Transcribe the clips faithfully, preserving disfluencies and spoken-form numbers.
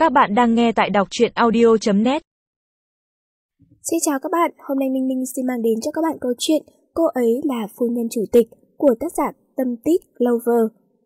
Các bạn đang nghe tại đọc truyện audio chấm net. Xin chào các bạn, hôm nay Minh Minh xin mang đến cho các bạn câu chuyện Cô ấy là phu nhân chủ tịch của tác giả Tâm Tích Lover.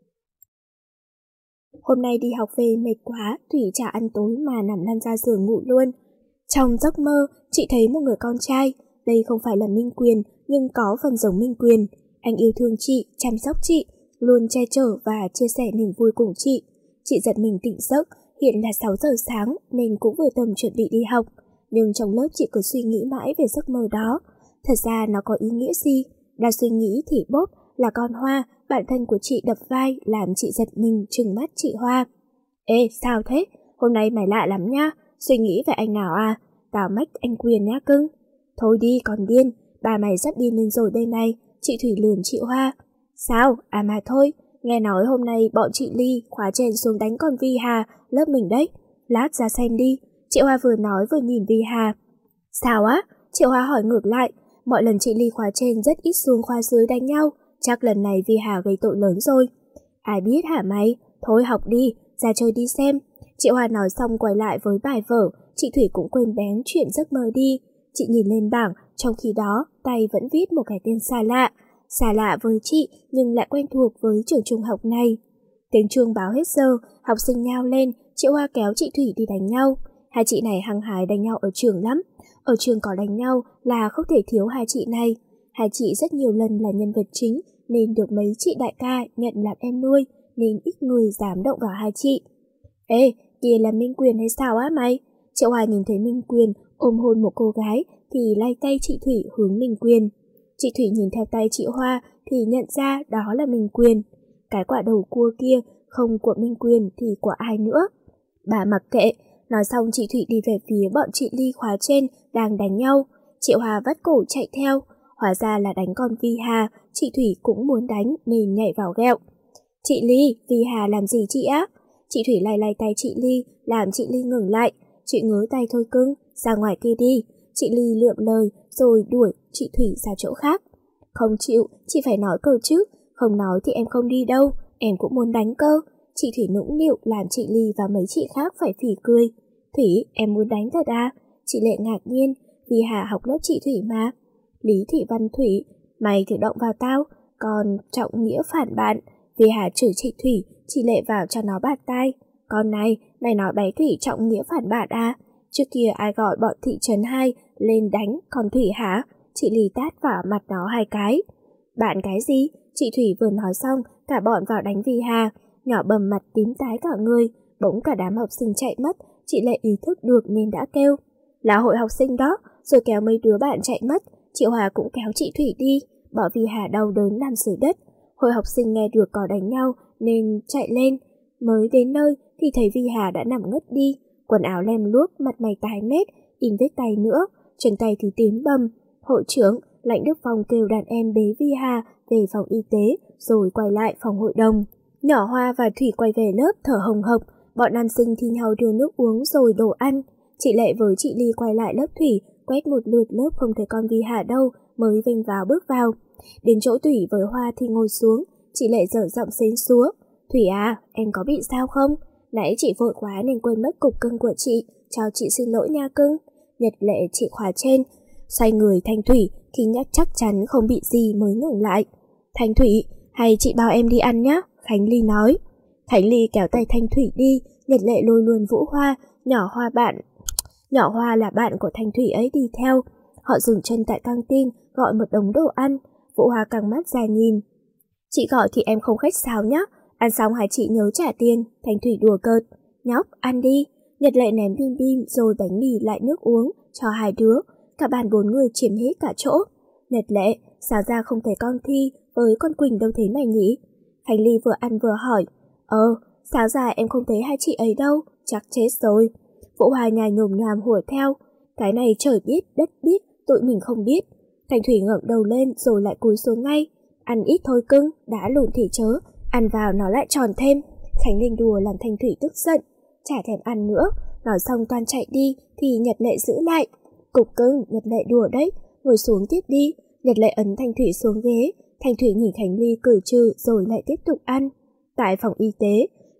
Hôm nay đi học về mệt quá, Thủy chả ăn tối mà nằm lăn ra giường ngủ luôn. Trong giấc mơ, chị thấy một người con trai, đây không phải là Minh Quyền nhưng có phần giống Minh Quyền. Anh yêu thương chị, chăm sóc chị, luôn che chở và chia sẻ niềm vui cùng chị. Chị giật mình tỉnh giấc, hiện là sáu giờ sáng nên cũng vừa tầm chuẩn bị đi học. Nhưng trong lớp chị cứ suy nghĩ mãi về giấc mơ đó. Thật ra nó có ý nghĩa gì? Đang suy nghĩ thì bốp là con Hoa, bạn thân của chị đập vai làm chị giật mình trừng mắt chị Hoa. Ê, sao thế? Hôm nay mày lạ lắm nha. Suy nghĩ về anh nào à? Tao mách anh Quyền nhá cưng. Thôi đi còn điên, bà mày sắp điên lên rồi đây này. Chị Thủy lườm chị Hoa. Sao? À mà thôi, nghe nói hôm nay bọn chị Ly khóa trên xuống đánh con Vi Hà, lớp mình đấy. Lát ra xem đi. Chị Hoa vừa nói vừa nhìn Vi Hà. Sao á? Chị Hoa hỏi ngược lại. Mọi lần chị Ly khóa trên rất ít xuống khóa dưới đánh nhau. Chắc lần này Vi Hà gây tội lớn rồi. Ai biết hả mày? Thôi học đi, ra chơi đi xem. Chị Hoa nói xong quay lại với bài vở. Chị Thủy cũng quên bén chuyện giấc mơ đi. Chị nhìn lên bảng, trong khi đó tay vẫn viết một cái tên xa lạ. Xa lạ với chị nhưng lại quen thuộc với trường trung học này. Tiếng chuông báo hết giờ, học sinh nhao lên. Chị Hoa kéo chị Thủy đi đánh nhau. Hai chị này hăng hái đánh nhau ở trường lắm. Ở trường có đánh nhau là không thể thiếu hai chị này. Hai chị rất nhiều lần là nhân vật chính nên được mấy chị đại ca nhận làm em nuôi, nên ít người dám động vào hai chị. Ê, kia là Minh Quyền hay sao á mày? Chị Hoa nhìn thấy Minh Quyền ôm hôn một cô gái thì lay tay chị Thủy hướng Minh Quyền. Chị Thủy nhìn theo tay chị Hoa thì nhận ra đó là Minh Quyền. Cái quả đầu cua kia không của Minh Quyền thì của ai nữa? Bà mặc kệ. Nói xong chị Thủy đi về phía bọn chị Ly khóa trên đang đánh nhau. Chị Hoa vắt cổ chạy theo. Hóa ra là đánh con Vi Hà. Chị Thủy cũng muốn đánh nên nhảy vào ghẹo. Chị Ly, Vi Hà làm gì chị á? Chị Thủy lay lay tay chị Ly làm chị Ly ngừng lại. Chị ngớ tay thôi cưng, ra ngoài kia đi. Chị Ly lượm lời rồi đuổi chị Thủy ra chỗ khác. Không chịu, chị phải nói câu chứ. Không nói thì em không đi đâu. Em cũng muốn đánh cơ. Chị Thủy nũng nịu làm chị Ly và mấy chị khác phải phỉ cười. Thủy, em muốn đánh thật à? Chị Lệ ngạc nhiên, vì Hà học lớp chị Thủy mà. Lý Thị Văn Thủy, mày thử động vào tao, còn Trọng Nghĩa phản bạn. Vì Hà chửi chị Thủy, chị Lệ vào cho nó bạt tai. Con này, mày nói bé Thủy Trọng Nghĩa phản bạn à? Trước kia ai gọi bọn thị trấn hai lên đánh con Thủy hả? Chị Ly tát vào mặt nó hai cái. Bạn cái gì? Chị Thủy vừa nói xong, cả bọn vào đánh Vi Hà. Nhỏ bầm mặt tím tái cả người, bỗng cả đám học sinh chạy mất. Chị Lệ ý thức được nên đã kêu là hội học sinh đó, rồi kéo mấy đứa bạn chạy mất. Chị Hòa cũng kéo chị Thủy đi, bỏ Vi Hà đau đớn nằm dưới đất. Hội học sinh nghe được có đánh nhau nên chạy lên. Mới đến nơi thì thấy Vi Hà đã nằm ngất đi, quần áo lem luốc, mặt mày tái mét, in vết tay nữa, chân tay thì tím bầm. Hội trưởng Lãnh Đức Phong kêu đàn em bế Vi Hà về phòng y tế rồi quay lại phòng hội đồng. Nhỏ Hoa và Thủy quay về lớp thở hồng hộc. Bọn nam sinh thi nhau đưa nước uống rồi đồ ăn. Chị Lệ với chị Ly quay lại lớp Thủy, quét một lượt lớp không thấy con Vi Hà đâu, mới vênh vào bước vào. Đến chỗ Thủy với Hoa thì ngồi xuống. Chị Lệ dở giọng xến xúa. Thủy à, em có bị sao không? Nãy chị vội quá nên quên mất cục cưng của chị. Chào chị xin lỗi nha cưng. Nhật Lệ chị khóa trên. Xoay người Thanh Thủy, khi nhắc chắc chắn không bị gì mới ngừng lại. Thanh Thủy, hay chị bao em đi ăn nhá, Khánh Ly nói. Khánh Ly kéo tay Thanh Thủy đi. Nhật Lệ lôi luôn Vũ Hoa, nhỏ Hoa bạn. Nhỏ Hoa là bạn của Thanh Thủy ấy đi theo. Họ dừng chân tại căng tin, gọi một đống đồ ăn. Vũ Hoa căng mắt ra nhìn. Chị gọi thì em không khách sáo nhá. Ăn xong hai chị nhớ trả tiền. Thanh Thủy đùa cợt. Nhóc, ăn đi. Nhật Lệ ném bim bim rồi bánh mì lại nước uống cho hai đứa. Cả bàn bốn người chiếm hết cả chỗ. Nhật Lệ, sao ra không thấy con Thi với con Quỳnh đâu thế mày nhỉ? Khánh Ly vừa ăn vừa hỏi. Ờ, sáng ra em không thấy hai chị ấy đâu, chắc chết rồi. Vũ Hoa nhài nhồm nhòm hùa theo. Cái này trời biết, đất biết, tụi mình không biết. Thanh Thủy ngẩng đầu lên rồi lại cúi xuống ngay. Ăn ít thôi cưng, đã lùn thì chớ, ăn vào nó lại tròn thêm. Khánh Linh đùa làm Thanh Thủy tức giận. Chả thèm ăn nữa, nói xong toàn chạy đi thì Nhật Lệ giữ lại. Cục cưng, Nhật Lệ đùa đấy, ngồi xuống tiếp đi. Nhật Lệ ấn Thanh Thủy xuống ghế. Thanh Thủy nhìn Khánh Ly cười trừ rồi lại tiếp tục ăn. Tại phòng y tế,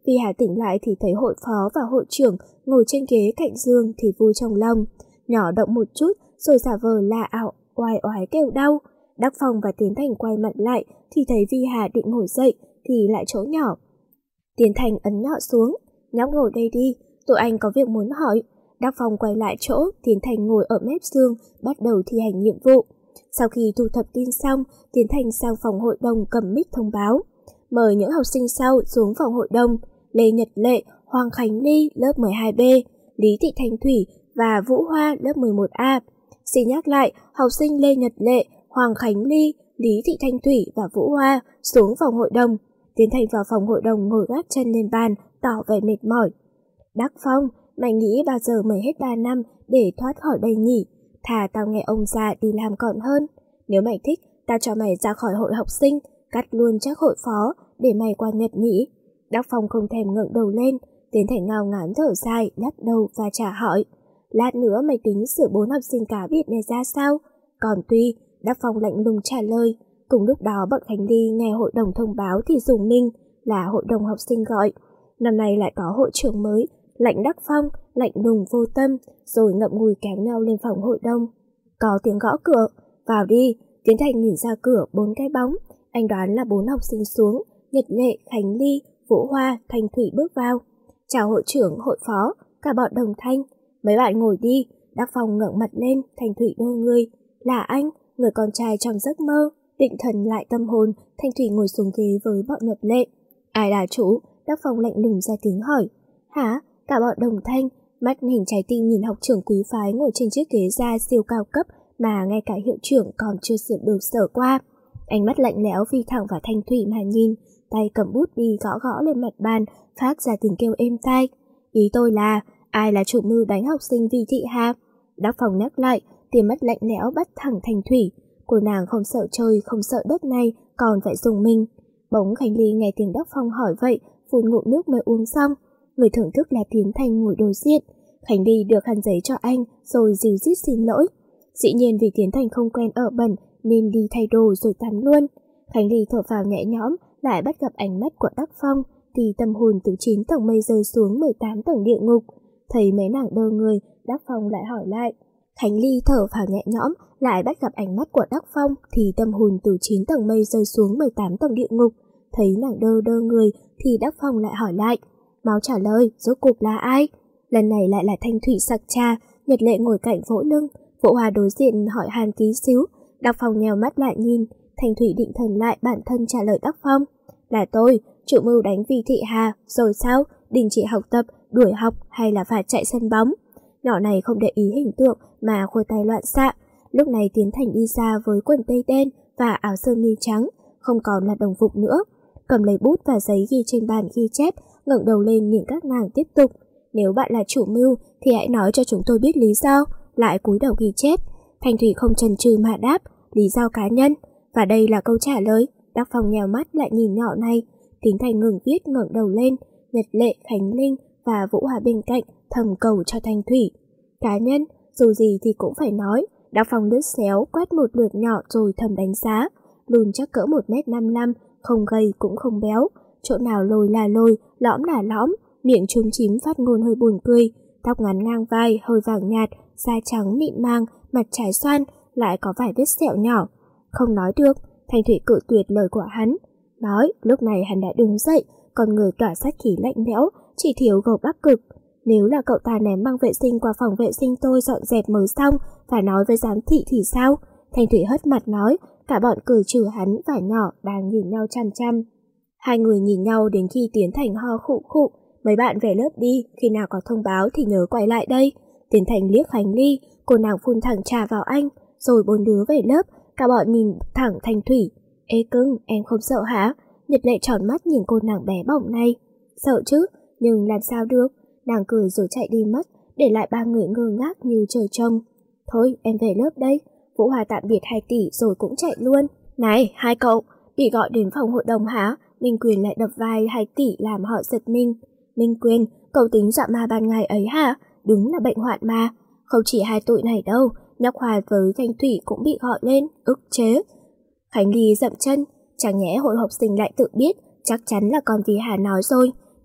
Vi Hà tỉnh lại thì thấy hội phó và hội trưởng ngồi trên ghế cạnh giường thì vui trong lòng. Nhỏ động một chút rồi giả vờ là ảo oai oái kêu đau. Đắc Phong và Tiến Thành quay mặt lại thì thấy Vi Hà định ngồi dậy thì lại chỗ nhỏ. Tiến Thành ấn nhỏ xuống. Nhóc ngồi đây đi, tụi anh có việc muốn hỏi. Đắc Phong quay lại chỗ, Tiến Thành ngồi ở mép giường, bắt đầu thi hành nhiệm vụ. Sau khi thu thập tin xong, Tiến Thành sang phòng hội đồng cầm mic thông báo. Mời những học sinh sau xuống phòng hội đồng. Lê Nhật Lệ, Hoàng Khánh Ly, lớp mười hai B, Lý Thị Thanh Thủy và Vũ Hoa, lớp mười một A. Xin nhắc lại, học sinh Lê Nhật Lệ, Hoàng Khánh Ly, Lý Thị Thanh Thủy và Vũ Hoa xuống phòng hội đồng. Tiến Thành vào phòng hội đồng ngồi gác chân lên bàn, tỏ vẻ mệt mỏi. Đắc Phong, mày nghĩ bao giờ mày hết ba năm để thoát khỏi đây nhỉ? Thà tao nghe ông già đi làm còn hơn. Nếu mày thích, tao cho mày ra khỏi hội học sinh, cắt luôn chắc hội phó để mày qua Nhật nhỉ. Đắc Phong không thèm ngẩng đầu lên, Tiến Thành ngao ngán thở dài, lắc đầu và trả hỏi. Lát nữa mày tính sửa bốn học sinh cá biệt này ra sao? Còn tuy, Đắc Phong lạnh lùng trả lời. Cùng lúc đó bọn Khánh Ly nghe hội đồng thông báo thì dùng mình, là hội đồng học sinh gọi. Năm nay lại có hội trưởng mới, lạnh Đắc Phong, lạnh lùng vô tâm, rồi ngậm ngùi kéo nhau lên phòng hội đồng. Có tiếng gõ cửa, vào đi. Tiến Thành nhìn ra cửa bốn cái bóng, anh đoán là bốn học sinh xuống. Nhật Lệ, Khánh Ly, Vũ Hoa, Thanh Thủy bước vào. Chào hội trưởng, hội phó, cả bọn đồng thanh. Mấy bạn ngồi đi. Đắc Phong ngẩng mặt lên, Thanh Thủy đơ người. Là anh, người con trai trong giấc mơ. Định thần lại tâm hồn, Thanh Thủy ngồi xuống ghế với bọn Nhật Lệ. Ai là chủ? Đắc Phong lạnh lùng ra tiếng hỏi. Hả? Cả bọn đồng thanh, mắt hình trái tim nhìn học trưởng quý phái ngồi trên chiếc ghế da siêu cao cấp mà ngay cả hiệu trưởng còn chưa sửa được sở qua. Ánh mắt lạnh lẽo phi thẳng vào Thanh Thủy mà nhìn, tay cầm bút đi gõ gõ lên mặt bàn, phát ra tiếng kêu êm tai. Ý tôi là, ai là chủ mưu đánh học sinh Vi Thị Hà? Đắc Phong nhắc lại, tia mắt lạnh lẽo bắt thẳng Thanh Thủy. Cô nàng không sợ trời, không sợ đất này, còn phải dùng mình. Bỗng Khánh Ly nghe tiếng Đắc Phong hỏi vậy, phun ngụm nước mới uống xong. Người thưởng thức là Tiến Thành ngồi đối diện. Khánh Ly được khăn giấy cho anh, rồi dìu dít xin lỗi. Dĩ nhiên vì Tiến Thành không quen ở bẩn, nên đi thay đồ rồi tắm luôn. Khánh Ly thở phào nhẹ nhõm, lại bắt gặp ánh mắt của Đắc Phong, thì tâm hồn từ chín tầng mây rơi xuống mười tám tầng địa ngục. Thấy mấy nàng đơ người, Đắc Phong lại hỏi lại. Khánh Ly thở phào nhẹ nhõm, lại bắt gặp ánh mắt của Đắc Phong, thì tâm hồn từ chín tầng mây rơi xuống mười tám tầng địa ngục. Thấy nàng đơ đơ người, thì Đắc Phong lại hỏi lại. Máu trả lời, rốt cuộc là ai? Lần này lại là Thanh Thủy sặc trà. Nhật Lệ ngồi cạnh vỗ lưng, Vũ Hòa đối diện hỏi han tí xíu. Đắc Phong nhèo mắt lại nhìn, Thanh Thủy định thần lại bản thân trả lời Đắc Phong. Là tôi, chủ mưu đánh Vi Thị Hà, rồi sao? Đình chỉ học tập, đuổi học hay là phải chạy sân bóng? Nhỏ này không để ý hình tượng mà khôi tay loạn xạ. Lúc này Tiến Thành đi ra với quần tây đen và áo sơ mi trắng, không còn là đồng phục nữa. Cầm lấy bút và giấy ghi trên bàn ghi chép, ngẩng đầu lên nhìn các nàng tiếp tục. Nếu bạn là chủ mưu thì hãy nói cho chúng tôi biết lý do. Lại cúi đầu ghi chép. Thanh Thủy không chần chừ mà đáp, lý do cá nhân. Và đây là câu trả lời. Đắc Phong nhèo mắt lại nhìn nhỏ này. Tiến Thành ngừng viết, ngẩng đầu lên. Nhật Lệ, Khánh Linh và Vũ Hòa bên cạnh thầm cầu cho Thanh Thủy. Cá nhân, dù gì thì cũng phải nói. Đắc Phong lướt xéo, quét một lượt nhỏ rồi thầm đánh giá. Lùn chắc cỡ một mét năm mươi lăm, không gầy cũng không béo. Chỗ nào lồi là lồi, lõm là lõm, miệng chúm chím phát ngôn hơi buồn cười. Tóc ngắn ngang vai, hơi vàng nhạt, da trắng mịn màng, mặt trái xoan, lại có vài vết sẹo nhỏ. Không nói được, Thanh Thủy cự tuyệt lời của hắn. Nói, lúc này hắn đã đứng dậy, con người tỏa sát khí lạnh lẽo, chỉ thiếu gầu bắc cực. Nếu là cậu ta ném băng vệ sinh qua phòng vệ sinh tôi dọn dẹp mới xong, và nói với giám thị thì sao? Thanh Thủy hất mặt nói, cả bọn cười trừ hắn và nhỏ đang nhìn nhau chăm chăm. Hai người nhìn nhau đến khi Tiến Thành ho khụ khụ. Mấy bạn về lớp đi, khi nào có thông báo thì nhớ quay lại đây. Tiến Thành liếc Khánh Ly, cô nàng phun thẳng trà vào anh, rồi bốn đứa về lớp, cả bọn nhìn thẳng Thanh Thủy. Ê cưng, em không sợ hả? Nhật Lệ tròn mắt nhìn cô nàng bé bỏng này. Sợ chứ, nhưng làm sao được? Nàng cười rồi chạy đi mất, để lại ba người ngơ ngác như trời trông. Thôi, em về lớp đây. Vũ Hòa tạm biệt hai tỷ rồi cũng chạy luôn. Này, hai cậu, bị gọi đến phòng hội đồng hả? Minh Quyền lại đập vai hai tỷ làm họ giật mình. Minh Quyền, cậu tính dọa ma ban ngày ấy hả? Đúng là bệnh hoạn ma. Không chỉ hai tụi này đâu, Nhóc Hòa với Thanh Thủy cũng bị gọi lên, ức chế. Khánh Ly dậm chân, chẳng nhẽ hội học sinh lại tự biết, chắc chắn là con Vi Hà nói rồi.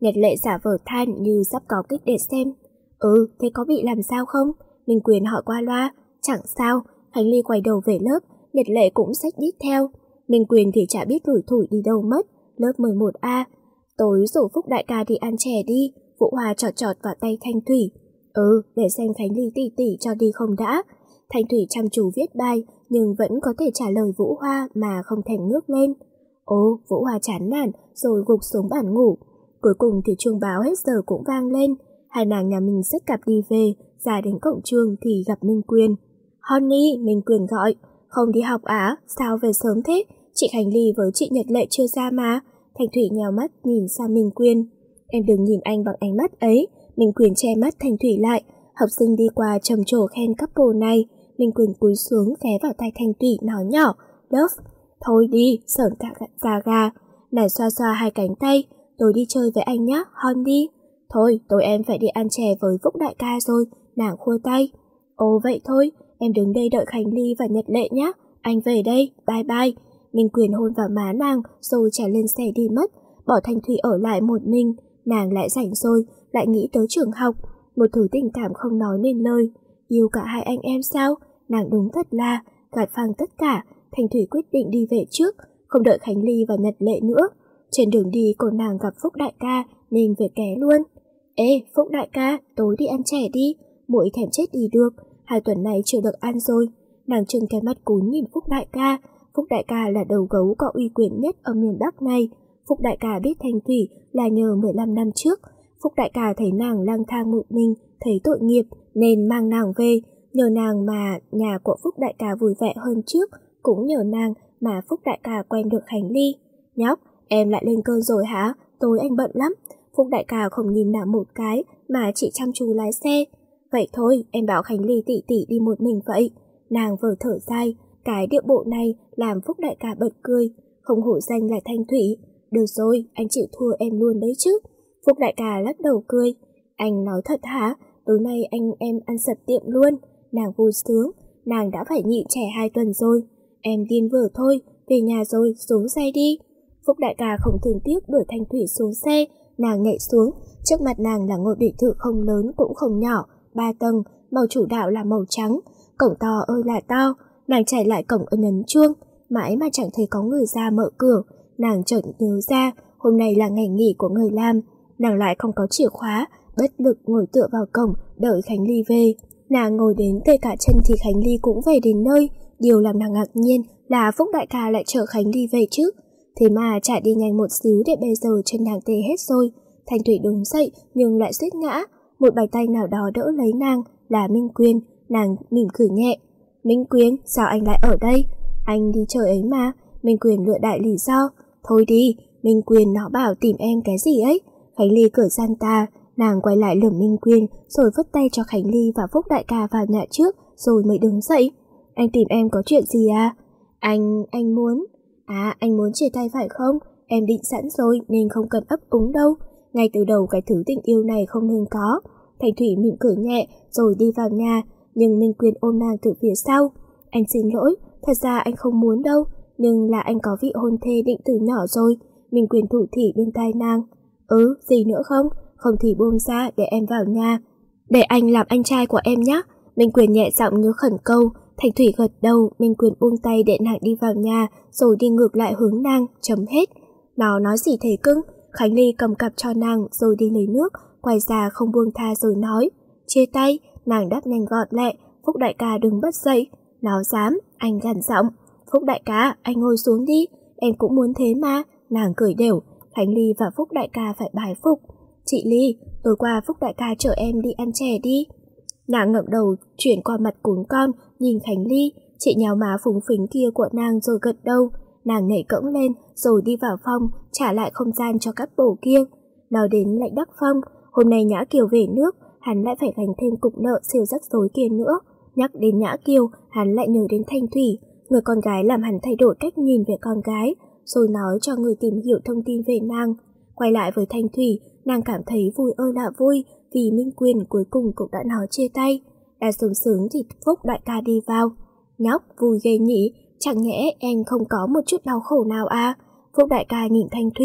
Nhật Lệ giả vờ than như sắp có kích để xem. Ừ, thế có bị làm sao không? Minh Quyền hỏi qua loa. Chẳng sao. Khánh Ly quay đầu về lớp, Nhật Lệ cũng xách đít theo. Minh Quyền thì chả biết lủi thủi đi đâu mất. Lớp mười một A. Tối rủ Phúc đại ca đi ăn chè đi. Vũ Hoa chọt chọt vào tay Thanh Thủy. Ừ, để xem Khánh Ly tỉ tỉ cho đi không đã. Thanh Thủy chăm chú viết bài, nhưng vẫn có thể trả lời Vũ Hoa mà không thèm ngước lên. Ồ, Vũ Hoa chán nản rồi gục xuống bàn ngủ. Cuối cùng thì chuông báo hết giờ cũng vang lên. Hai nàng nhà mình xách cặp đi về, ra đến cổng trường thì gặp Minh Quyền. Honey, Minh Quyền gọi. Không đi học á, sao về sớm thế? Chị Khánh Ly với chị Nhật Lệ chưa ra mà. Thanh Thủy nhào mắt nhìn sang Minh Quyền. Em đừng nhìn anh bằng ánh mắt ấy. Minh Quyền che mắt Thanh Thủy lại. Học sinh đi qua trầm trồ khen couple này. Minh Quyền cúi xuống ghé vào tay Thanh Thủy nói nhỏ. Love, thôi đi, sởn cả da gà. Nàng xoa xoa hai cánh tay. Tôi đi chơi với anh nhé, Honey. Thôi, tối em phải đi ăn chè với Phúc đại ca rồi. Nàng khua tay. Ồ vậy thôi, em đứng đây đợi Khánh Ly và Nhật Lệ nhé. Anh về đây, bye bye. Minh Quyền hôn vào má nàng rồi trèo lên xe đi mất. Bỏ Thanh Thủy ở lại một mình. Nàng lại rảnh rồi, lại nghĩ tới trường học. Một thứ tình cảm không nói nên lời. Yêu cả hai anh em sao? Nàng đúng thật là gạt phăng tất cả. Thanh Thủy quyết định đi về trước, không đợi Khánh Ly và Nhật Lệ nữa. Trên đường đi cô nàng gặp Phúc đại ca nên về ké luôn. Ê Phúc đại ca, tối đi ăn chè đi. Muội thèm chết đi được, hai tuần này chưa được ăn rồi. Nàng trừng cái mắt cún nhìn Phúc đại ca. Phúc đại ca là đầu gấu có uy quyền nhất ở miền Bắc này. Phúc đại ca biết Thanh Thủy là nhờ mười lăm năm trước. Phúc đại ca thấy nàng lang thang một mình, thấy tội nghiệp nên mang nàng về. Nhờ nàng mà nhà của Phúc đại ca vui vẻ hơn trước, cũng nhờ nàng mà Phúc đại ca quen được Khánh Ly. Nhóc, em lại lên cơn rồi hả? Tối anh bận lắm. Phúc đại ca không nhìn nàng một cái mà chỉ chăm chú lái xe. Vậy thôi, em bảo Khánh Ly tỉ tỉ đi một mình vậy. Nàng vừa thở dài, cái điệu bộ này làm Phúc đại ca bật cười. Không hổ danh là Thanh Thủy. Được rồi, anh chịu thua em luôn đấy chứ. Phúc đại ca lắc đầu cười. Anh nói thật hả? Tối nay anh em ăn sập tiệm luôn. Nàng vui sướng. Nàng đã phải nhịn trẻ hai tuần rồi. Em điên vừa thôi, về nhà rồi, xuống xe đi. Phúc đại ca không thương tiếc đuổi Thanh Thủy xuống xe. Nàng nhảy xuống. Trước mặt nàng là ngôi biệt thự không lớn cũng không nhỏ, ba tầng, màu chủ đạo là màu trắng. Cổng to ơi là to. Nàng chạy lại cổng ấn ấn chuông, mãi mà chẳng thấy có người ra mở cửa. Nàng chợt nhớ ra hôm nay là ngày nghỉ của người làm. Nàng lại không có chìa khóa, bất lực ngồi tựa vào cổng đợi Khánh Ly về. Nàng ngồi đến tê cả chân thì Khánh Ly cũng về đến nơi. Điều làm nàng ngạc nhiên là Phúc đại ca lại chở Khánh Ly về chứ. Thế mà chạy đi nhanh một xíu để bây giờ chân nàng tê hết rồi. Thanh Thủy đứng dậy nhưng lại suýt ngã. Một bàn tay nào đó đỡ lấy nàng là Minh Quyền. Nàng mỉm cười nhẹ. Minh Quyền, sao anh lại ở đây? Anh đi chơi ấy mà. Minh Quyền lựa đại lý do. Thôi đi, Minh Quyền nó bảo tìm em cái gì ấy. Khánh Ly cởi gian ta. Nàng quay lại lườm Minh Quyền rồi vứt tay cho Khánh Ly và Phúc đại ca vào nhà trước rồi mới đứng dậy. Anh tìm em có chuyện gì à? Anh, anh muốn... À, anh muốn chia tay phải không? Em định sẵn rồi nên không cần ấp úng đâu. Ngay từ đầu cái thứ tình yêu này không nên có. Thanh Thủy mỉm cười nhẹ rồi đi vào nhà, nhưng Minh Quyền ôm nàng từ phía sau. Anh xin lỗi, thật ra anh không muốn đâu, nhưng là anh có vị hôn thê định từ nhỏ rồi. Minh Quyền thủ thỉ bên tai nàng. Ừ, gì nữa không? Không thì buông ra để em vào nhà. Để anh làm anh trai của em nhé. Minh Quyền nhẹ giọng như khẩn câu. Thanh Thủy gật đầu. Minh Quyền buông tay để nàng đi vào nhà rồi đi ngược lại hướng nàng, chấm hết. Nó nói gì thế cưng? Khánh Ly cầm cặp cho nàng rồi đi lấy nước, quay ra không buông tha rồi nói. Chia tay. Nàng đáp nhanh gọn lẹ. Phúc đại ca đừng bất dậy. Nó dám. Anh gằn giọng. Phúc đại ca, anh ngồi xuống đi. Em cũng muốn thế mà. Nàng cười đều. Khánh Ly và Phúc đại ca phải bái phục. Chị Ly, tối qua Phúc đại ca chở em đi ăn chè đi. Nàng ngậm đầu chuyển qua mặt cún con, nhìn Khánh Ly. Chị nhào má phúng phính kia của nàng rồi gật đầu. Nàng nhảy cẫng lên rồi đi vào phòng, trả lại không gian cho các bổ kia. Nói đến Lãnh Đắc Phong, hôm nay Nhã Kiều về nước, hắn lại phải gánh thêm cục nợ siêu rắc rối kia nữa. Nhắc đến Nhã Kiều, hắn lại nhớ đến Thanh Thủy, người con gái làm hắn thay đổi cách nhìn về con gái, rồi nói cho người tìm hiểu thông tin về nàng. Quay lại với Thanh Thủy, nàng cảm thấy vui ơi là vui, vì Minh Quyền cuối cùng cũng đã nói chia tay. Đã sướng sướng thì Phúc đại ca đi vào. Nhóc, vui ghê nhỉ, chẳng nhẽ em không có một chút đau khổ nào à? Phúc đại ca nhìn Thanh Thủy,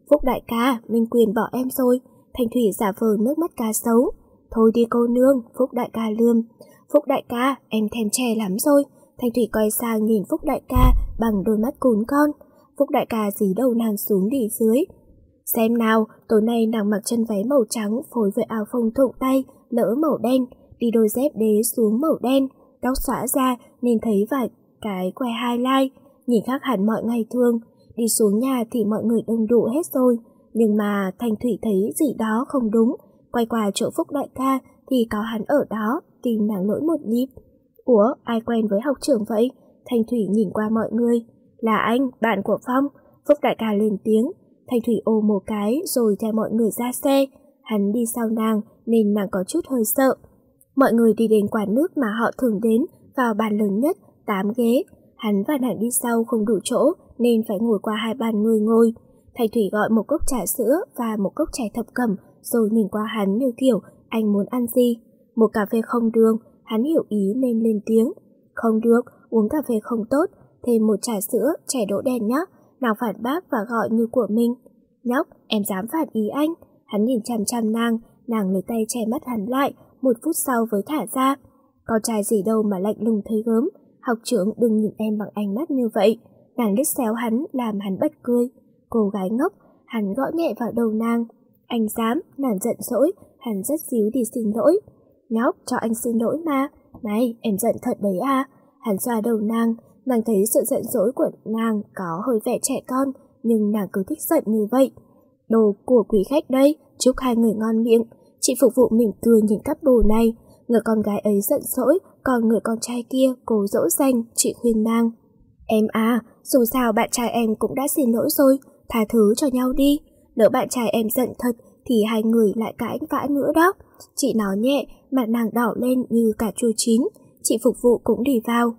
Phúc đại ca, Minh Quyền bỏ em rồi. Thanh Thủy giả vờ nước mắt cá sấu. Thôi đi cô nương, Phúc đại ca lườm. Phúc đại ca, em thèm chè lắm rồi. Thanh Thủy quay sang nhìn Phúc đại ca bằng đôi mắt cún con. Phúc đại ca dí đầu nàng xuống đi dưới. Xem nào, tối nay nàng mặc chân váy màu trắng phối với áo phông thụng tay, lỡ màu đen, đi đôi dép đế xuống màu đen, tóc xõa ra nên thấy vài cái que highlight, nhìn khác hẳn mọi ngày thường. Đi xuống nhà thì mọi người đông đủ hết rồi, nhưng mà Thanh Thủy thấy gì đó không đúng, quay qua chỗ Phúc đại ca thì có hắn ở đó, tìm nàng lỗi một nhịp. Ủa, ai quen với học trưởng vậy? Thanh Thủy nhìn qua mọi người. Là anh, bạn của Phong. Phúc đại ca lên tiếng. Thanh Thủy ồ một cái rồi theo mọi người ra xe. Hắn đi sau nàng nên nàng có chút hơi sợ. Mọi người đi đến quán nước mà họ thường đến, vào bàn lớn nhất, tám ghế. Hắn và nàng đi sau không đủ chỗ nên phải ngồi qua hai bàn người ngồi. Thanh Thủy gọi một cốc trà sữa và một cốc chè thập cẩm rồi nhìn qua hắn như kiểu anh muốn ăn gì. Một cà phê không đường. Hắn hiểu ý nên lên tiếng. Không được, uống cà phê không tốt, thêm một trà sữa, chè đỗ đen nhé. Nàng phản bác và gọi như của mình. Nhóc, em dám phản ý anh. Hắn nhìn chằm chằm nàng, nàng lấy tay che mắt hắn lại, một phút sau mới thả ra. Có trai gì đâu mà lạnh lùng thấy gớm. Học trưởng đừng nhìn em bằng ánh mắt như vậy. Nàng liếc xéo hắn, làm hắn bật cười. Cô gái ngốc, hắn gõ nhẹ vào đầu nàng. Anh dám, nàng giận dỗi, hắn rất xíu đi xin lỗi. Nhóc, cho anh xin lỗi mà. Này, em giận thật đấy à? Hắn xoa đầu nàng, nàng thấy sự giận dỗi của nàng có hơi vẻ trẻ con, nhưng nàng cứ thích giận như vậy. Đồ của quý khách đây, chúc hai người ngon miệng. Chị phục vụ mỉm cười nhìn cắp bồ này. Người con gái ấy giận dỗi, còn người con trai kia cố dỗ dành, chị khuyên nàng. Em à, dù sao bạn trai em cũng đã xin lỗi rồi, tha thứ cho nhau đi. Nếu bạn trai em giận thật thì hai người lại cãi vã nữa đó. Chị nói nhẹ, mặt nàng đỏ lên như cà chua chín. Chị phục vụ cũng đi vào.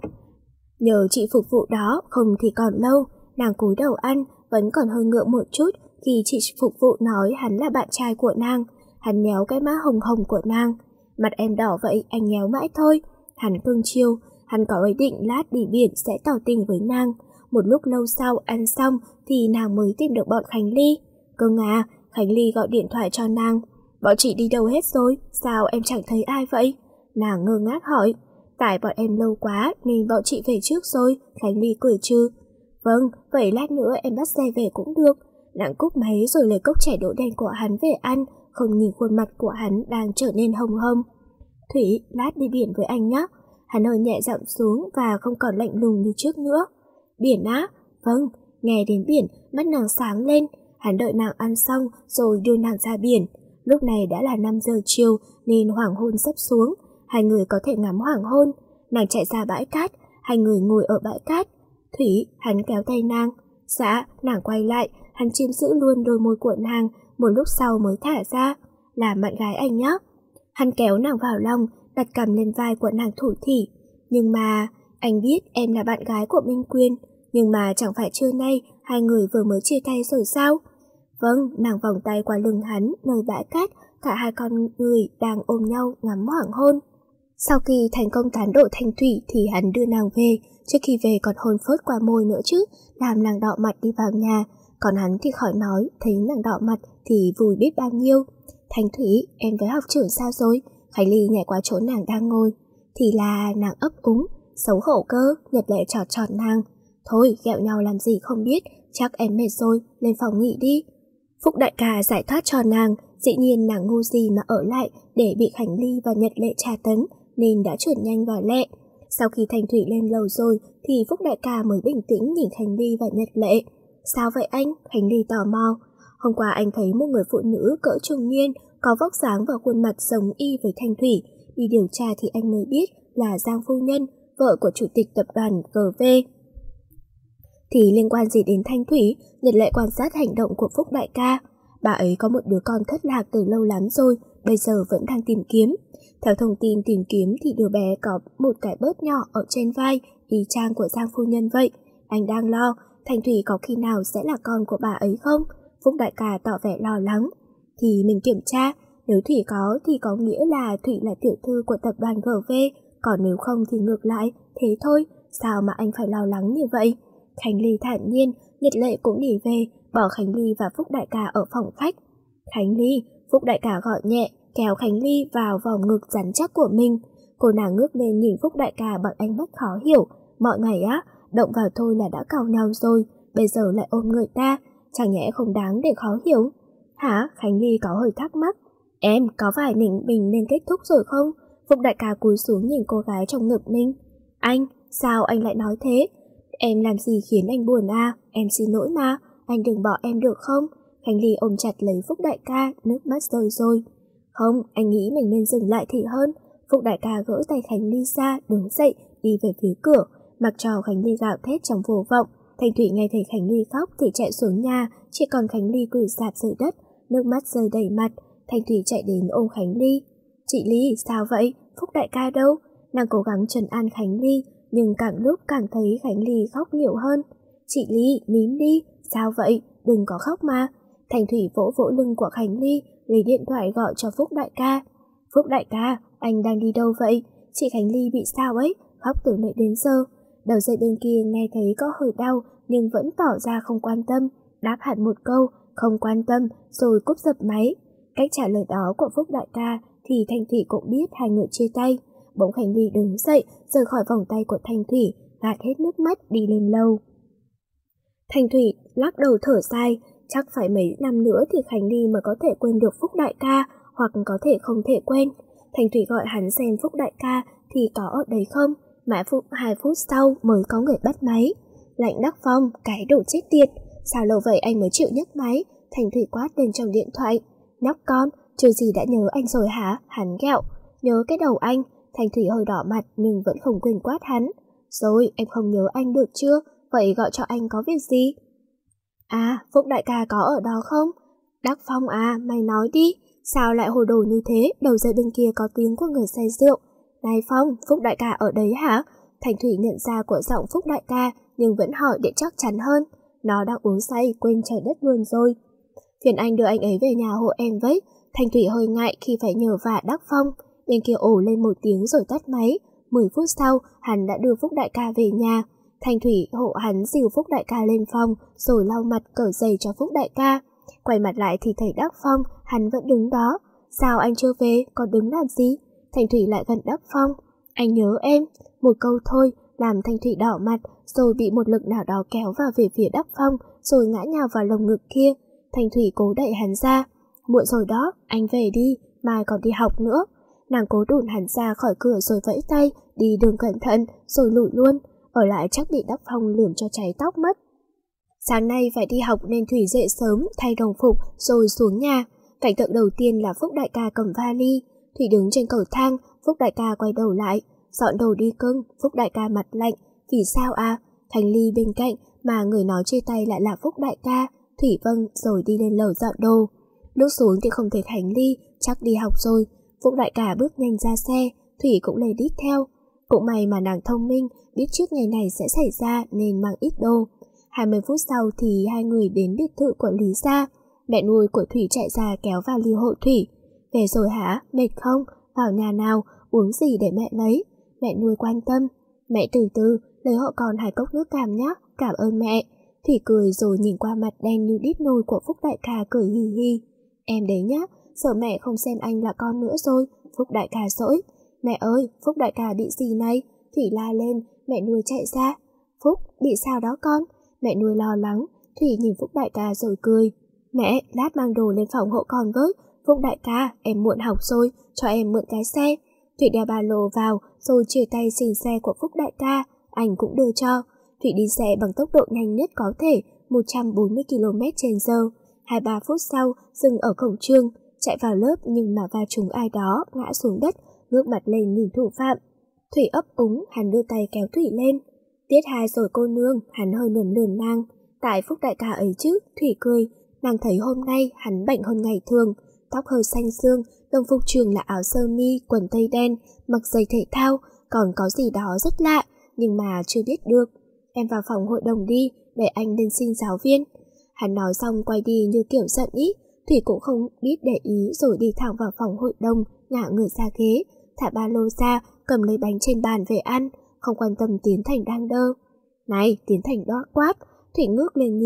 Nhờ chị phục vụ đó, không thì còn lâu. Nàng cúi đầu ăn, vẫn còn hơi ngượng một chút khi chị phục vụ nói hắn là bạn trai của nàng. Hắn nhéo cái má hồng hồng của nàng. Mặt em đỏ vậy, anh nhéo mãi thôi. Hắn cưng chiều, hắn có ý định lát đi biển sẽ tỏ tình với nàng. Một lúc lâu sau ăn xong thì nàng mới tìm được bọn Khánh Ly. Cưng à, Khánh Ly gọi điện thoại cho nàng. Bọn chị đi đâu hết rồi, sao em chẳng thấy ai vậy? Nàng ngơ ngác hỏi. Tại bọn em lâu quá nên bọn chị về trước rồi, Khánh Ly cười trừ. Vâng, vậy lát nữa em bắt xe về cũng được. Nàng cúp máy rồi lấy cốc chè đỗ đen của hắn về ăn, không nhìn khuôn mặt của hắn đang trở nên hồng hồng. Thủy, lát đi biển với anh nhé. Hắn hơi nhẹ giọng xuống và không còn lạnh lùng như trước nữa. Biển á? Vâng. Nghe đến biển, mắt nàng sáng lên. Hắn đợi nàng ăn xong rồi đưa nàng ra biển. Lúc này đã là năm giờ chiều nên hoàng hôn sắp xuống. Hai người có thể ngắm hoàng hôn. Nàng chạy ra bãi cát, hai người ngồi ở bãi cát. Thủy, hắn kéo tay nàng. Dạ, nàng quay lại, hắn chiếm giữ luôn đôi môi của nàng, một lúc sau mới thả ra. Là bạn gái anh nhé. Hắn kéo nàng vào lòng, đặt cằm lên vai của nàng thủ thỉ. Nhưng mà, anh biết em là bạn gái của Minh Quyền, nhưng mà chẳng phải trưa nay hai người vừa mới chia tay rồi sao? Vâng, nàng vòng tay qua lưng hắn, nơi bãi cát, cả hai con người đang ôm nhau ngắm hoàng hôn. Sau khi thành công tán đổ Thanh Thủy thì hắn đưa nàng về, trước khi về còn hôn phớt qua môi nữa chứ, làm nàng đỏ mặt đi vào nhà. Còn hắn thì khỏi nói, thấy nàng đỏ mặt thì vui biết bao nhiêu. Thanh Thủy, em với học trưởng sao rồi? Khánh Ly nhảy qua chỗ nàng đang ngồi. Thì là nàng ấp úng, xấu hổ cơ, Nhật Lệ trọt trọt nàng. Thôi, ghẹo nhau làm gì không biết, chắc em mệt rồi, lên phòng nghỉ đi. Phúc đại ca giải thoát cho nàng, dĩ nhiên nàng ngu gì mà ở lại để bị Khánh Ly và Nhật Lệ tra tấn, nên đã chuyển nhanh vào lẹ. Sau khi Thanh Thủy lên lầu rồi thì Phúc đại ca mới bình tĩnh nhìn Khánh Ly và Nhật Lệ. Sao vậy anh? Khánh Ly tò mò. Hôm qua anh thấy một người phụ nữ cỡ trung niên, có vóc dáng và khuôn mặt giống y với Thanh Thủy. Đi điều tra thì anh mới biết là Giang phu nhân, vợ của chủ tịch tập đoàn giê vê. Thì liên quan gì đến Thanh Thủy? Nhật Lệ quan sát hành động của Phúc đại ca. Bà ấy có một đứa con thất lạc từ lâu lắm rồi, bây giờ vẫn đang tìm kiếm. Theo thông tin tìm kiếm thì đứa bé có một cái bớt nhỏ ở trên vai, y chang của Giang phu nhân vậy. Anh đang lo, Thanh Thủy có khi nào sẽ là con của bà ấy không? Phúc đại ca tỏ vẻ lo lắng. Thì mình kiểm tra, nếu Thủy có thì có nghĩa là Thủy là tiểu thư của tập đoàn giê vê, còn nếu không thì ngược lại, thế thôi, sao mà anh phải lo lắng như vậy? Khánh Ly thản nhiên, Nhật Lệ cũng đi về, bỏ Khánh Ly và Phúc đại ca ở phòng khách. Khánh Ly, Phúc đại ca gọi nhẹ, kéo Khánh Ly vào vòng ngực rắn chắc của mình. Cô nàng ngước lên nhìn Phúc đại ca bằng ánh mắt khó hiểu. Mọi ngày á, động vào thôi là đã cào nhau rồi, bây giờ lại ôm người ta, chẳng nhẽ không đáng để khó hiểu. Hả? Khánh Ly có hơi thắc mắc. Em, có phải mình mình nên kết thúc rồi không? Phúc đại ca cúi xuống nhìn cô gái trong ngực mình. Anh, sao anh lại nói thế? Em làm gì khiến anh buồn à? Em xin lỗi mà, anh đừng bỏ em được không? Khánh Ly ôm chặt lấy Phúc đại ca, nước mắt rơi rồi. Không, anh nghĩ mình nên dừng lại thì hơn. Phúc đại ca gỡ tay Khánh Ly ra, đứng dậy, đi về phía cửa, mặc cho Khánh Ly gào thét trong vô vọng. Thanh Thủy nghe thấy Khánh Ly khóc thì chạy xuống nhà, chỉ còn Khánh Ly quỳ sạp dưới đất, nước mắt rơi đầy mặt. Thanh Thủy chạy đến ôm Khánh Ly. Chị Ly, sao vậy? Phúc đại ca đâu? Nàng cố gắng trấn an Khánh Ly, nhưng càng lúc càng thấy Khánh Ly khóc nhiều hơn. Chị Ly, nín đi, sao vậy? Đừng có khóc mà. Thanh Thủy vỗ vỗ lưng của Khánh Ly, lấy điện thoại gọi cho Phúc đại ca. Phúc đại ca, anh đang đi đâu vậy? Chị Khánh Ly bị sao ấy? Khóc từ nãy đến giờ. Đầu dây bên kia nghe thấy có hơi đau nhưng vẫn tỏ ra không quan tâm, đáp hẳn một câu không quan tâm rồi cúp dập máy. Cách trả lời đó của Phúc đại ca thì Thanh Thủy cũng biết hai người chia tay. Bỗng Khánh Ly đứng dậy rời khỏi vòng tay của Thanh Thủy, gạt hết nước mắt đi lên lầu. Thanh Thủy lắc đầu thở dài, chắc phải mấy năm nữa thì Khánh Ly mới có thể quên được Phúc đại ca, hoặc có thể không thể quên. Thanh Thủy gọi hắn xem Phúc đại ca thì có ở đấy không. Mãi phút hai phút sau mới có người bắt máy. Lạnh Đắc Phong, cái đồ chết tiệt, sao lâu vậy anh mới chịu nhấc máy? Thanh Thủy quát lên trong điện thoại. Nhóc con, chưa gì đã nhớ anh rồi hả? Hắn ghẹo. Nhớ cái đầu anh. Thanh Thủy hơi đỏ mặt nhưng vẫn không quên quát hắn. Rồi, em không nhớ anh được chưa? Vậy gọi cho anh có việc gì? À, Phúc đại ca có ở đó không? Đắc Phong à, mày nói đi. Sao lại hồ đồ như thế? Đầu dây bên kia có tiếng của người say rượu. Này Phong, Phúc đại ca ở đấy hả? Thanh Thủy nhận ra của giọng Phúc đại ca nhưng vẫn hỏi để chắc chắn hơn. Nó đang uống say quên trời đất luôn rồi. Phiền anh đưa anh ấy về nhà hộ em với. Thanh Thủy hơi ngại khi phải nhờ vả Đắc Phong. Bên kia ồ lên một tiếng rồi tắt máy. Mười phút sau hắn đã đưa Phúc đại ca về nhà. Thanh Thủy hộ hắn dìu Phúc đại ca lên phòng rồi lau mặt cởi giày cho Phúc đại ca. Quay mặt lại thì thấy Đắc Phong, hắn vẫn đứng đó. Sao anh chưa về, còn đứng làm gì? Thanh Thủy lại gần Đắc Phong. Anh nhớ em. Một câu thôi làm Thanh Thủy đỏ mặt, rồi bị một lực nào đó kéo vào về phía Đắc Phong, rồi ngã nhào vào lồng ngực kia. Thanh Thủy cố đẩy hắn ra. Muộn rồi đó, anh về đi, mai còn đi học nữa. Nàng cố đùn hắn ra khỏi cửa rồi vẫy tay, đi đường cẩn thận, rồi lủi luôn. Ở lại chắc bị Đắc Phong lườm cho cháy tóc mất. Sáng nay phải đi học nên Thủy dậy sớm, thay đồng phục rồi xuống nhà. Cảnh tượng đầu tiên là Phúc đại ca cầm vali. Thủy đứng trên cầu thang, Phúc đại ca quay đầu lại. Dọn đồ đi cưng. Phúc đại ca mặt lạnh. Vì sao à? Thành Ly bên cạnh mà người nói chia tay lại là Phúc đại ca. Thủy vâng rồi đi lên lầu dọn đồ. Lúc xuống thì không thấy Thành Ly, chắc đi học rồi. Phúc đại ca bước nhanh ra xe, Thủy cũng lê đít theo. Cũng may mà nàng thông minh, biết trước ngày này sẽ xảy ra nên mang ít đồ. hai mươi phút sau thì hai người đến biệt thự của Lý gia. Mẹ nuôi của Thủy chạy ra kéo vali hộ Thủy. Về rồi hả? Mệt không? Vào nhà nào? Uống gì để mẹ lấy? Mẹ nuôi quan tâm. Mẹ từ từ, lấy hộ con hai cốc nước cam nhé. Cảm ơn mẹ. Thủy cười rồi nhìn qua mặt đen như đít nồi của Phúc đại ca cười hì hì. Em đấy nhá, sợ mẹ không xem anh là con nữa rồi. Phúc đại ca dỗi. Mẹ ơi, Phúc đại ca bị gì này? Thủy la lên, mẹ nuôi chạy ra. Phúc, bị sao đó con? Mẹ nuôi lo lắng. Thủy nhìn Phúc đại ca rồi cười. Mẹ, lát mang đồ lên phòng hộ con với. Phúc đại ca, em muộn học rồi, cho em mượn cái xe. Thủy đeo ba lô vào rồi chia tay xin xe của Phúc đại ca. Anh cũng đưa cho. Thủy đi xe bằng tốc độ nhanh nhất có thể, một trăm bốn mươi ki lô mét trên giờ. hai ba phút sau, dừng ở cổng trường, chạy vào lớp nhưng mà va trúng ai đó, ngã xuống đất, ngước mặt lên nhìn thủ phạm. Thủy ấp úng, hắn đưa tay kéo Thủy lên. Tiết hai rồi cô nương, hắn hơi lườm lườm nàng. Tại Phúc đại ca ấy chứ, Thủy cười. Nàng thấy hôm nay hắn bệnh hơn ngày thường, tóc hơi xanh xương, đồng phục trường là áo sơ mi, quần tây đen, mặc giày thể thao, còn có gì đó rất lạ, nhưng mà chưa biết được. Em vào phòng hội đồng đi, để anh lên xin giáo viên. Hắn nói xong quay đi như kiểu giận ý. Thủy cũng không biết để ý rồi đi thẳng vào phòng hội đồng, ngả người ra ghế, thả ba lô ra, cầm lấy bánh trên bàn về ăn, không quan tâm Tiến Thành đang đơ. Này, Tiến Thành đó quát. Thủy ngước lên nhìn.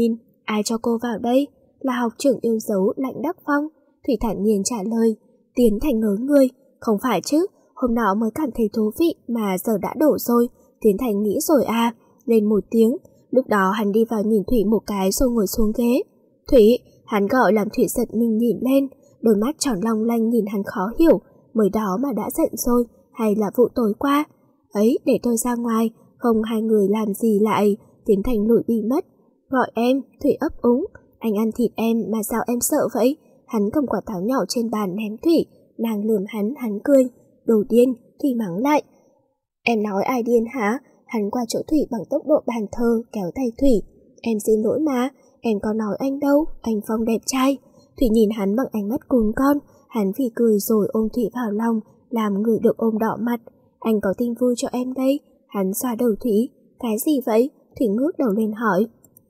Ai cho cô vào đây? Là học trưởng yêu dấu Lãnh Đắc Phong. Thủy thản nhiên trả lời. Tiến Thành ngớ người. Không phải chứ, hôm nọ mới cảm thấy thú vị mà giờ đã đổ rồi. Tiến Thành nghĩ rồi à. Lên một tiếng. Lúc đó hắn đi vào nhìn Thủy một cái rồi ngồi xuống ghế. Thủy, hắn gọi làm Thủy giật mình nhìn lên. Đôi mắt tròn long lanh nhìn hắn khó hiểu. Mới đó mà đã giận rồi, hay là vụ tối qua? Ấy, để tôi ra ngoài, không hai người làm gì lại. Tiến Thành lủi đi mất. Gọi em, Thủy ấp úng. Anh ăn thịt em mà sao em sợ vậy? Hắn cầm quả táo nhỏ trên bàn ném Thủy. Nàng lườm hắn, hắn cười. Đồ điên, Thủy mắng lại. Em nói ai điên hả? Hắn qua chỗ Thủy bằng tốc độ bàn thờ, kéo tay Thủy. Em xin lỗi mà, em có nói anh đâu, anh Phong đẹp trai. Thủy nhìn hắn bằng ánh mắt cún con. Hắn phì cười rồi ôm Thủy vào lòng, làm người được ôm đỏ mặt. Anh có tin vui cho em đây. Hắn xoa đầu Thủy. Cái gì vậy? Thủy ngước đầu lên hỏi.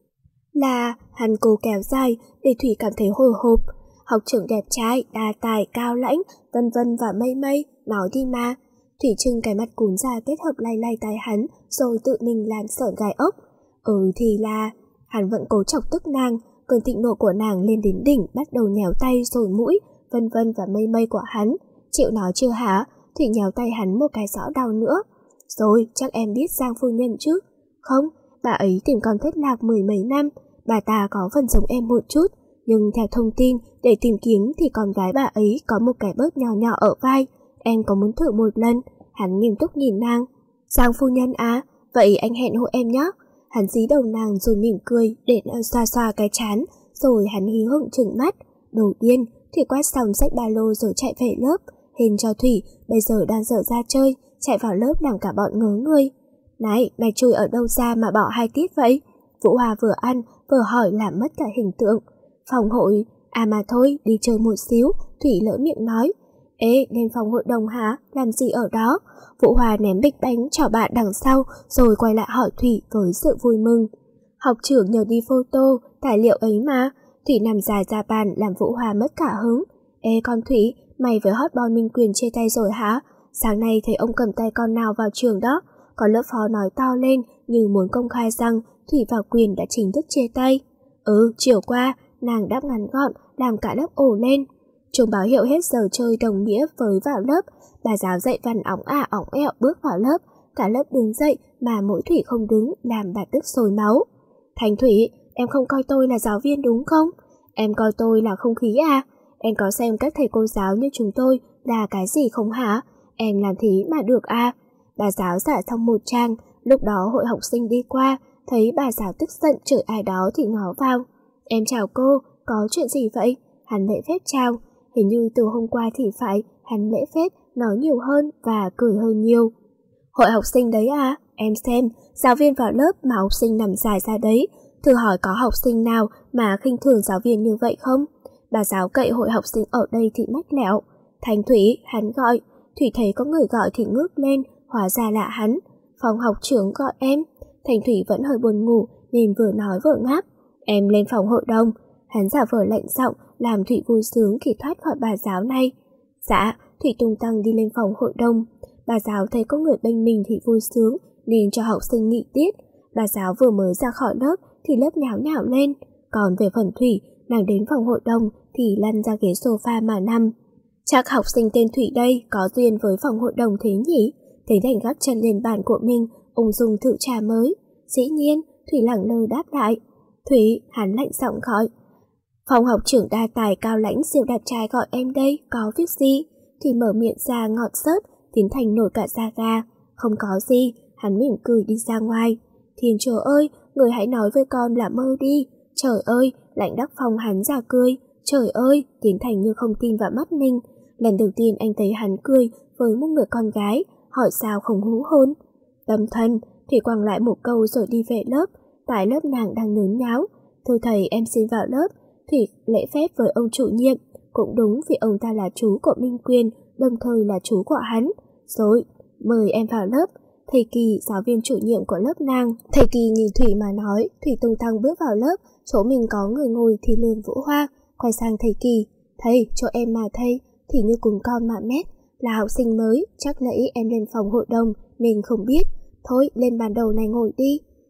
Là, hắn cố kéo dài để Thủy cảm thấy hồi hộp. Học trưởng đẹp trai, đa tài, cao lãnh, vân vân và mây mây, nói đi mà. Thủy trưng cái mặt cún ra kết hợp lay lay tai hắn, rồi tự mình làm sởn gai ốc. Ừ thì là, hắn vẫn cố chọc tức nàng, cơn thịnh nộ của nàng lên đến đỉnh, bắt đầu nhéo tay rồi mũi, vân vân và mây mây của hắn. Chịu nói chưa hả? Thủy nhéo tay hắn một cái rõ đau nữa. Rồi, chắc em biết Giang phu nhân chứ? Không, bà ấy tìm con thất lạc mười mấy năm, bà ta có phần giống em một chút, nhưng theo thông tin, để tìm kiếm thì con gái bà ấy có một cái bớt nhỏ nhỏ ở vai. Em có muốn thử một lần? Hắn nghiêm túc nhìn nàng. Giang phu nhân à? Vậy anh hẹn hộ em nhé. Hắn dí đầu nàng rồi mỉm cười để nàng xoa xoa cái trán, rồi hắn hí hửng trừng mắt. Đồ điên. Thủy quát xong xách ba lô rồi chạy về lớp. Hên cho Thủy bây giờ đang dở ra chơi, chạy vào lớp làm cả bọn ngớ người. Này, mày chui ở đâu ra mà bỏ hai tiết vậy? Vũ Hòa vừa ăn vừa hỏi làm mất cả hình tượng. Phòng hội, à mà thôi, đi chơi một xíu. Thủy lỡ miệng nói. Ê, lên phòng hội đồng hả? Làm gì ở đó? Vũ Hòa ném bịch bánh cho bạn đằng sau rồi quay lại hỏi Thủy với sự vui mừng. Học trưởng nhờ đi photo tài liệu ấy mà. Thủy nằm dài ra bàn làm Vũ Hòa mất cả hứng. Ê con Thủy, mày với hot boy Minh Quyền chia tay rồi hả? Sáng nay thấy ông cầm tay con nào vào trường đó. Còn lớp phó nói to lên như muốn công khai rằng Thủy và Quyền đã chính thức chia tay. Ừ, chiều qua, nàng đáp ngắn gọn làm cả lớp ồ lên. Trường báo hiệu hết giờ chơi đồng nghĩa với vào lớp. Bà giáo dạy văn óng ả óng ẹo bước vào lớp. Cả lớp đứng dậy mà mỗi Thủy không đứng làm bà tức sôi máu. Thành Thủy, em không coi tôi là giáo viên đúng không? Em coi tôi là không khí à? Em có xem các thầy cô giáo như chúng tôi là cái gì không hả? Em làm thế mà được à? Bà giáo giả xong một trang. Lúc đó hội học sinh đi qua, thấy bà giáo tức giận chửi ai đó thì ngó vào. Em chào cô, có chuyện gì vậy? Hắn lễ phép chào. Hình như từ hôm qua thì phải, hắn lễ phép nói nhiều hơn và cười hơn nhiều. Hội học sinh đấy à? Em xem, giáo viên vào lớp mà học sinh nằm dài ra đấy. Thử hỏi có học sinh nào mà khinh thường giáo viên như vậy không? Bà giáo cậy hội học sinh ở đây thì mách lẹo. Thành Thủy, hắn gọi. Thủy thấy có người gọi thì ngước lên, hóa ra là hắn. Phòng học trưởng gọi em. Thành Thủy vẫn hơi buồn ngủ nên vừa nói vừa ngáp. Em lên phòng hội đồng. Hắn giả vờ lạnh giọng làm Thủy vui sướng khi thoát khỏi bà giáo này. Dạ, Thủy tung tăng đi lên phòng hội đồng. Bà giáo thấy có người bênh mình thì vui sướng nên cho học sinh nghỉ tiết. Bà giáo vừa mới ra khỏi lớp thì lớp nháo nhào lên. Còn về phần Thủy, nàng đến phòng hội đồng thì lăn ra ghế sofa mà nằm. Chắc học sinh tên Thủy đây có duyên với phòng hội đồng thế nhỉ? Thấy Thành gác chân lên bàn của mình, ung dung thử trà mới. Dĩ nhiên, Thủy lẳng lơ đáp lại. Thủy, hắn lạnh giọng gọi. Phòng học trưởng đa tài cao lãnh siêu đẹp trai gọi em đây, có việc gì? Thì mở miệng ra ngọt xớt, Tiến Thành nổi cả da gà. Không có gì, hắn mỉm cười đi ra ngoài. Thiên chúa ơi, người hãy nói với con là mơ đi. Trời ơi, Lãnh Đắc Phong hắn ra cười. Trời ơi, Tiến Thành như không tin vào mắt mình. Lần đầu tiên anh thấy hắn cười với một người con gái, hỏi sao không hú hôn. Tâm thân, Thủy quăng lại một câu rồi đi về lớp. Tại lớp nàng đang nhốn nháo. Thưa thầy, em xin vào lớp. Thủy lễ phép với ông chủ nhiệm. Cũng đúng vì ông ta là chú của Minh Quyền, đồng thời là chú của hắn. Rồi, mời em vào lớp. Thầy Kỳ, giáo viên chủ nhiệm của lớp nàng. Thầy Kỳ nhìn Thủy mà nói. Thủy tung tăng bước vào lớp. Chỗ mình có người ngồi thì lườm Vũ Hoa. Quay sang thầy Kỳ. Thầy, chỗ em mà thầy. Thì như cùng con mà mét. Là học sinh mới, chắc nãy em lên phòng hội đồng nên không biết. Thôi, lên bàn đầu này ngồi đi.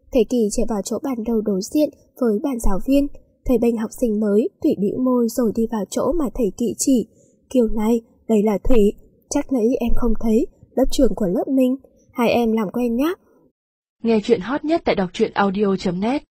Thầy Kỳ chạy vào chỗ bàn đầu đối diện với bàn giáo viên. Thầy bênh học sinh mới, Thủy bĩu môi rồi đi vào chỗ mà thầy Kỳ chỉ. Kiều này, đây là Thủy. Chắc nãy em không thấy, lớp trưởng của lớp mình. Hai em làm quen nhé. Nghe chuyện hot nhất tại đọc truyện audio chấm net.